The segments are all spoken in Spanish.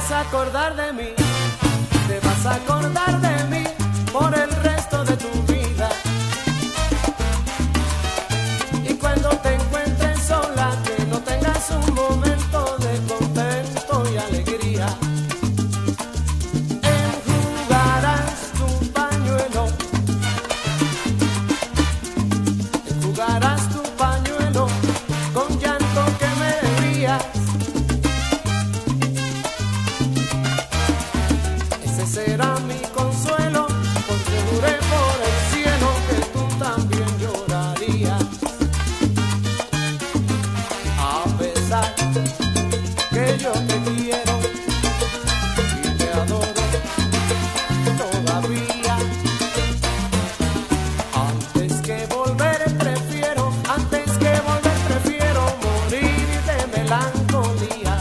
vas a acordar de mí, te vas a acordar de mí por el resto de tu vida. Y cuando te encuentres sola, que no tengas un momento de contento y alegría. Enjugarás tu pañuelo, enjugarás tu pañuelo con llanto que me rías. Ese será mi consuelo, porque juré por el cielo que tú también llorarías. A pesar que yo te quiero y te adoro todavía, antes que volver prefiero morir de melancolía.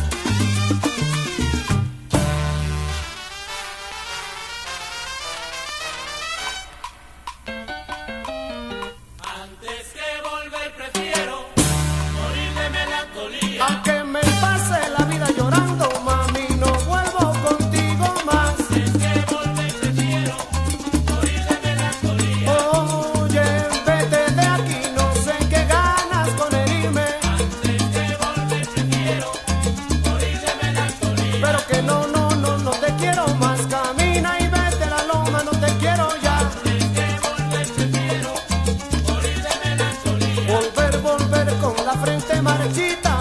Antes que volver prefiero morir de melancolía. Aunque me pase la vida llorando, mami, no vuelvo contigo más. Antes que volver prefiero morir de melancolía. Oye, vete de aquí, no sé qué ganas con herirme. Antes que volver prefiero morir de melancolía. Pero que no te quiero más. Camina y vete a la loma, no te quiero ya. Antes que volver prefiero morir de melancolía. Volver con la frente marchita.